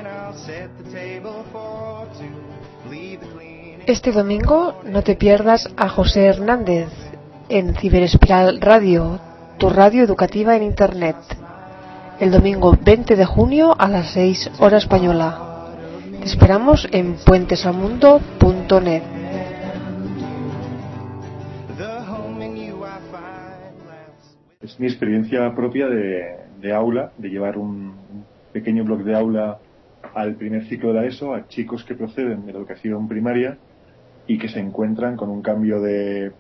Este domingo no te pierdas a José Hernández en Ciberespiral Radio, tu radio educativa en Internet, el domingo 20 de junio a las 6 hora española. Te esperamos en puentesalmundo.net. Es mi experiencia propia de aula, de llevar un pequeño blog de aula al primer ciclo de la ESO, a chicos que proceden de la educación primaria y que se encuentran con un cambio de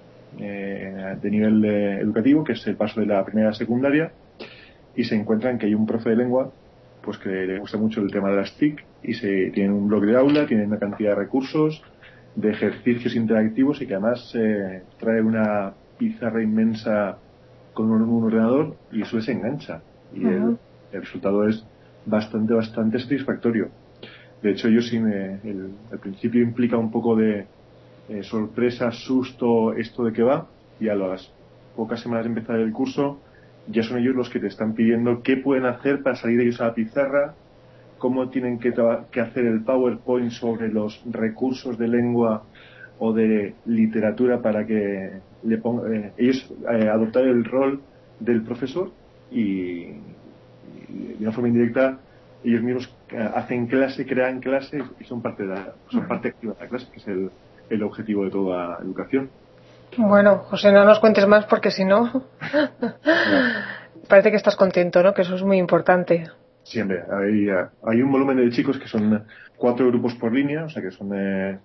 nivel educativo, que es el paso de la primera a secundaria, y se encuentran que hay un profe de lengua pues que le gusta mucho el tema de las TIC y tienen un blog de aula, tienen una cantidad de recursos, de ejercicios interactivos, y que además trae una pizarra inmensa con un ordenador, y eso les engancha, y el resultado es bastante satisfactorio. De hecho, yo al principio implica un poco de sorpresa, susto, esto de qué va, y a las pocas semanas de empezar el curso ya son ellos los que te están pidiendo qué pueden hacer para salir ellos a la pizarra, cómo tienen que hacer el PowerPoint sobre los recursos de lengua o de literatura para que ellos adoptar el rol del profesor, y de una forma indirecta ellos mismos hacen clase, crean clase y son parte activa de la clase, que es el objetivo de toda educación. Bueno, José, no nos cuentes más porque si no parece que estás contento, ¿no? Que eso es muy importante. Siempre. Hay un volumen de chicos que son 4 grupos por línea, o sea que son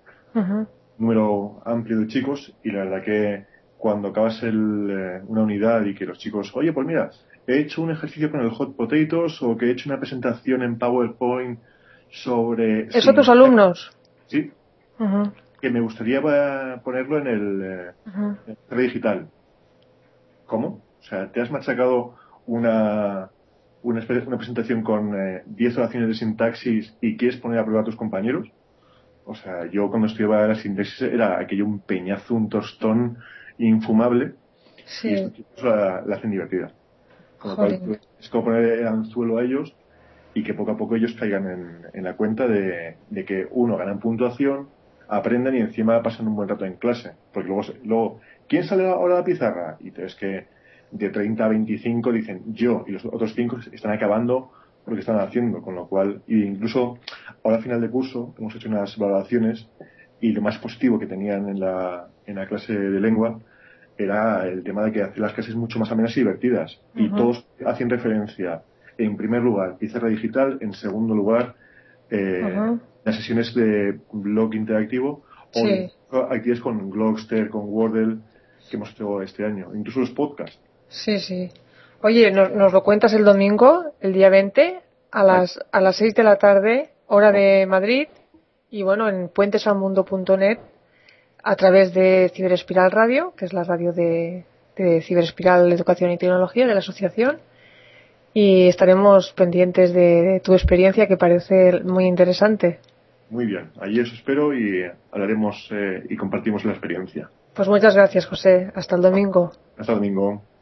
número amplio de chicos, y la verdad que cuando acabas una unidad y que los chicos, oye, pues mira, he hecho un ejercicio con el Hot Potatoes, o que he hecho una presentación en PowerPoint sobre... ¿Eso tus alumnos? Sí. Que me gustaría ponerlo en el digital. ¿Cómo? O sea, ¿te has machacado una presentación con 10 oraciones de sintaxis y quieres poner a prueba a tus compañeros? O sea, yo cuando estudiaba la sintaxis era aquello un peñazo, un tostón infumable. Sí. Y estos chicos la hacen divertida. Con lo cual es como poner el anzuelo a ellos, y que poco a poco ellos caigan en la cuenta de que, uno, ganan puntuación, aprenden y encima pasan un buen rato en clase. Porque luego ¿quién sale ahora a la pizarra? Y es que de 30 a 25 dicen yo, y los otros 5 están acabando lo que están haciendo, con lo cual, incluso ahora a final de curso hemos hecho unas valoraciones, y lo más positivo que tenían en la clase de lengua era el tema de que hacer las clases mucho más amenas y divertidas, y todos hacen referencia, en primer lugar, pizarra digital, en segundo lugar, las sesiones de blog interactivo, o actividades con Glogster, con Wordle, que hemos hecho este año, incluso los podcasts. Sí. Oye, nos lo cuentas el domingo, el día 20, a las 6 de la tarde, hora de Madrid, y bueno, en puentesalmundo.net, a través de Ciberespiral Radio, que es la radio de Ciberespiral Educación y Tecnología de la asociación, y estaremos pendientes de tu experiencia, que parece muy interesante. Muy bien, allí os espero y hablaremos y compartimos la experiencia. Pues muchas gracias, José. Hasta el domingo. Hasta el domingo.